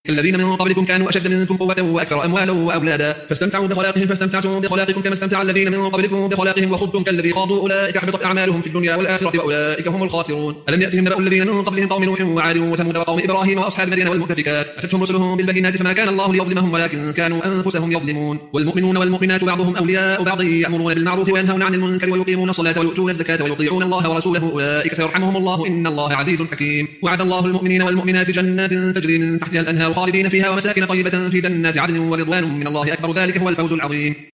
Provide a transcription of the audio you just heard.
الذين من قبلكم كانوا أشد منكم قوة وأكثر أموالا وأولادا فاستمتعوا بخلاقهم فاستمتعتم بخلاقكم كما استمتع الذين من قبلكم بخلاقهم وخضتم كالذي خاضوا أولئك حبطت أعمالهم في الدنيا والآخرة وأولئك هم الخاسرون. ألم يأتهم نبأ الذين من قبلهم قوم نوح وعاد وثمود وقوم إبراهيم وأصحاب مدين والمؤتفكات أتتهم رسلهم بالبينات فما كان الله ليظلمهم ولكن كانوا أنفسهم يظلمون. والمؤمنون والمؤمنات بعضهم أولياء بعض يأمرون بالمعروف وينهون عن المنكر ويقيمون الصلاة ويؤتون الزكاة ويطيعون الله ورسوله أولئك سيرحمهم الله إن الله عزيز حكيم. وعد الله المؤمنين والمؤمنات جنات تجري من تحتها الأنهار خالدين فيها ومساكن طيبة في جنات عدن ورضوان من الله أكبر ذلك هو الفوز العظيم.